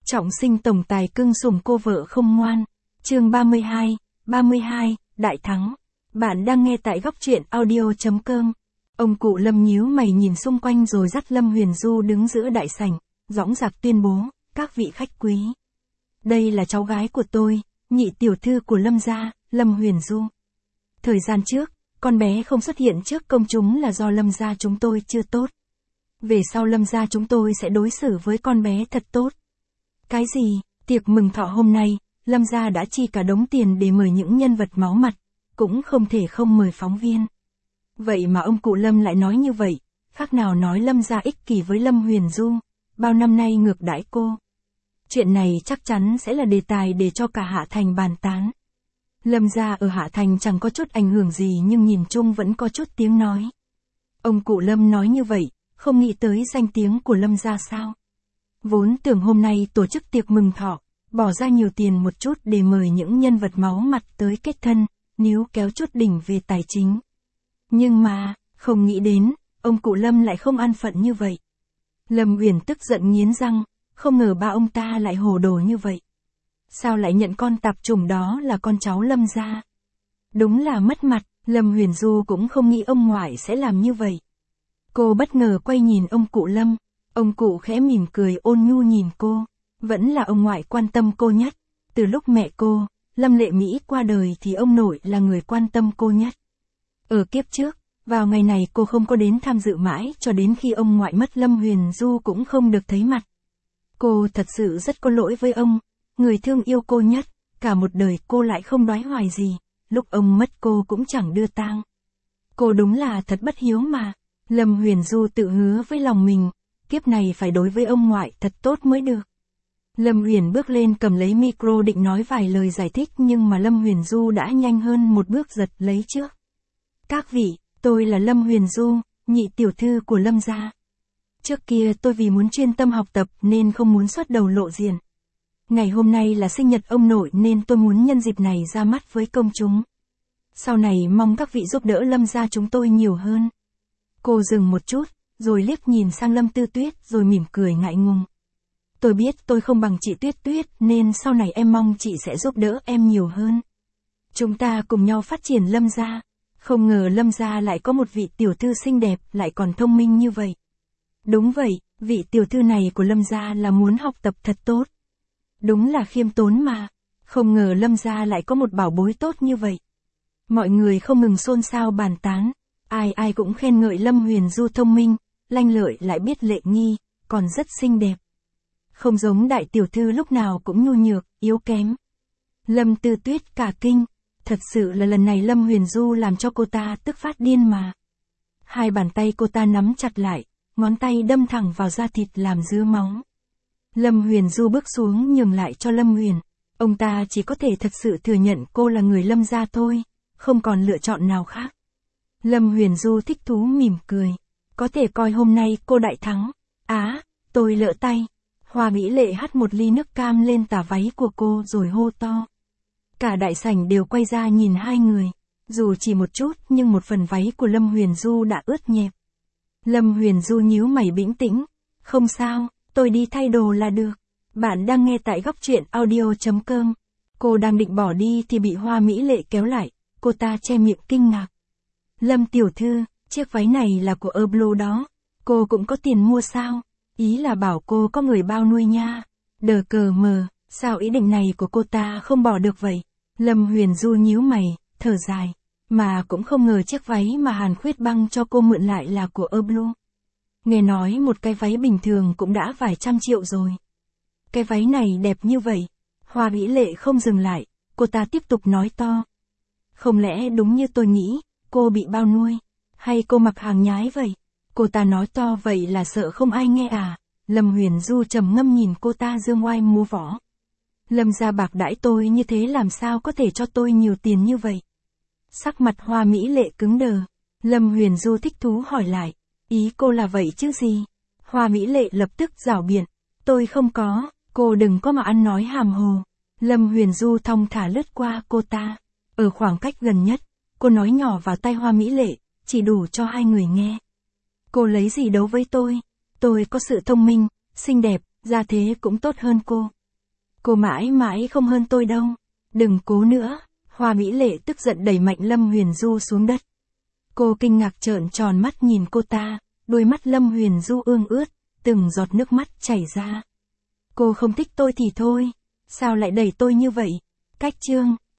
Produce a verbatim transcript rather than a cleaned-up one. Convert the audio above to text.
Trọng sinh tổng tài cưng sủng cô vợ không ngoan. Chương ba mươi hai, ba mươi hai, Đại thắng. Bạn đang nghe tại góc truyện audio chấm com. Ông cụ Lâm nhíu mày nhìn xung quanh rồi dắt Lâm Huyền Du đứng giữa đại sảnh, dõng dạc tuyên bố, các vị khách quý. Đây là cháu gái của tôi, nhị tiểu thư của Lâm gia, Lâm Huyền Du. Thời gian trước, con bé không xuất hiện trước công chúng là do Lâm gia chúng tôi chưa tốt. Về sau Lâm gia chúng tôi sẽ đối xử với con bé thật tốt. Cái gì, tiệc mừng thọ hôm nay, Lâm gia đã chi cả đống tiền để mời những nhân vật máu mặt, cũng không thể không mời phóng viên. Vậy mà ông cụ Lâm lại nói như vậy, khác nào nói Lâm gia ích kỷ với Lâm Huyền Du, bao năm nay ngược đãi cô. Chuyện này chắc chắn sẽ là đề tài để cho cả Hạ Thành bàn tán. Lâm gia ở Hạ Thành chẳng có chút ảnh hưởng gì nhưng nhìn chung vẫn có chút tiếng nói. Ông cụ Lâm nói như vậy, không nghĩ tới danh tiếng của Lâm gia sao. Vốn tưởng hôm nay tổ chức tiệc mừng thọ, bỏ ra nhiều tiền một chút để mời những nhân vật máu mặt tới kết thân, níu kéo chút đỉnh về tài chính. Nhưng mà, không nghĩ đến, ông cụ Lâm lại không an phận như vậy. Lâm Uyển tức giận nghiến răng, không ngờ ba ông ta lại hồ đồ như vậy. Sao lại nhận con tạp chủng đó là con cháu Lâm gia? Đúng là mất mặt, Lâm Huyền Du cũng không nghĩ ông ngoại sẽ làm như vậy. Cô bất ngờ quay nhìn ông cụ Lâm, ông cụ khẽ mỉm cười ôn nhu nhìn cô, vẫn là ông ngoại quan tâm cô nhất. Từ lúc mẹ cô, Lâm Lệ Mỹ qua đời thì ông nội là người quan tâm cô nhất. Ở kiếp trước, vào ngày này cô không có đến tham dự mãi cho đến khi ông ngoại mất Lâm Huyền Du cũng không được thấy mặt. Cô thật sự rất có lỗi với ông, người thương yêu cô nhất, cả một đời cô lại không đoái hoài gì, lúc ông mất cô cũng chẳng đưa tang. Cô đúng là thật bất hiếu mà. Lâm Huyền Du tự hứa với lòng mình, kiếp này phải đối với ông ngoại thật tốt mới được. Lâm Uyển bước lên cầm lấy micro định nói vài lời giải thích nhưng mà Lâm Huyền Du đã nhanh hơn một bước giật lấy trước. Các vị, tôi là Lâm Huyền Du, nhị tiểu thư của Lâm gia. Trước kia tôi vì muốn chuyên tâm học tập nên không muốn xuất đầu lộ diện. Ngày hôm nay là sinh nhật ông nội nên tôi muốn nhân dịp này ra mắt với công chúng. Sau này mong các vị giúp đỡ Lâm gia chúng tôi nhiều hơn. Cô dừng một chút, rồi liếc nhìn sang Lâm Tư Tuyết rồi mỉm cười ngại ngùng. Tôi biết tôi không bằng chị Tuyết Tuyết nên sau này em mong chị sẽ giúp đỡ em nhiều hơn. Chúng ta cùng nhau phát triển Lâm gia. Không ngờ Lâm gia lại có một vị tiểu thư xinh đẹp lại còn thông minh như vậy. Đúng vậy, vị tiểu thư này của Lâm gia là muốn học tập thật tốt. Đúng là khiêm tốn mà. Không ngờ Lâm gia lại có một bảo bối tốt như vậy. Mọi người không ngừng xôn xao bàn tán. Ai ai cũng khen ngợi Lâm Huyền Du thông minh, lanh lợi lại biết lễ nghi, còn rất xinh đẹp. Không giống đại tiểu thư lúc nào cũng nhu nhược, yếu kém. Lâm Tư Tuyết cả kinh, thật sự là lần này Lâm Huyền Du làm cho cô ta tức phát điên mà. Hai bàn tay cô ta nắm chặt lại, ngón tay đâm thẳng vào da thịt làm dứa máu. Lâm Huyền Du bước xuống nhường lại cho Lâm Uyển, ông ta chỉ có thể thật sự thừa nhận cô là người Lâm gia thôi, không còn lựa chọn nào khác. Lâm Huyền Du thích thú mỉm cười, có thể coi hôm nay cô đại thắng. Á, tôi lỡ tay. Hoa Mỹ Lệ hắt một ly nước cam lên tà váy của cô rồi hô to. Cả đại sảnh đều quay ra nhìn hai người, dù chỉ một chút nhưng một phần váy của Lâm Huyền Du đã ướt nhẹp. Lâm Huyền Du nhíu mày bĩnh tĩnh, không sao, tôi đi thay đồ là được. Bạn đang nghe tại góc truyện audio chấm com. Cô đang định bỏ đi thì bị Hoa Mỹ Lệ kéo lại, cô ta che miệng kinh ngạc. Lâm tiểu thư, chiếc váy này là của Erblo đó, cô cũng có tiền mua sao? Ý là bảo cô có người bao nuôi nha. Đờ cờ mờ, sao ý định này của cô ta không bỏ được vậy? Lâm Huyền Du nhíu mày, thở dài, mà cũng không ngờ chiếc váy mà Hàn Khuyết Băng cho cô mượn lại là của Erblo. Nghe nói một cái váy bình thường cũng đã vài trăm triệu rồi. Cái váy này đẹp như vậy. Hoa Mỹ Lệ không dừng lại, cô ta tiếp tục nói to. Không lẽ đúng như tôi nghĩ, cô bị bao nuôi, hay cô mặc hàng nhái vậy? Cô ta nói to vậy là sợ không ai nghe à? Lâm Huyền Du trầm ngâm nhìn cô ta dương oai múa võ. Lâm gia bạc đãi tôi như thế làm sao có thể cho tôi nhiều tiền như vậy? Sắc mặt Hoa Mỹ Lệ cứng đờ. Lâm Huyền Du thích thú hỏi lại, ý cô là vậy chứ gì? Hoa Mỹ Lệ lập tức giảo biện, tôi không có, cô đừng có mà ăn nói hàm hồ. Lâm Huyền Du thong thả lướt qua cô ta, ở khoảng cách gần nhất, cô nói nhỏ vào tai Hoa Mỹ Lệ, chỉ đủ cho hai người nghe. Cô lấy gì đấu với tôi? Tôi có sự thông minh, xinh đẹp, gia thế cũng tốt hơn cô. Cô mãi mãi không hơn tôi đâu. Đừng cố nữa. Hoa Mỹ Lệ tức giận đẩy mạnh Lâm Huyền Du xuống đất. Cô kinh ngạc trợn tròn mắt nhìn cô ta, đôi mắt Lâm Huyền Du ương ướt, từng giọt nước mắt chảy ra. Cô không thích tôi thì thôi, sao lại đẩy tôi như vậy? Cách chương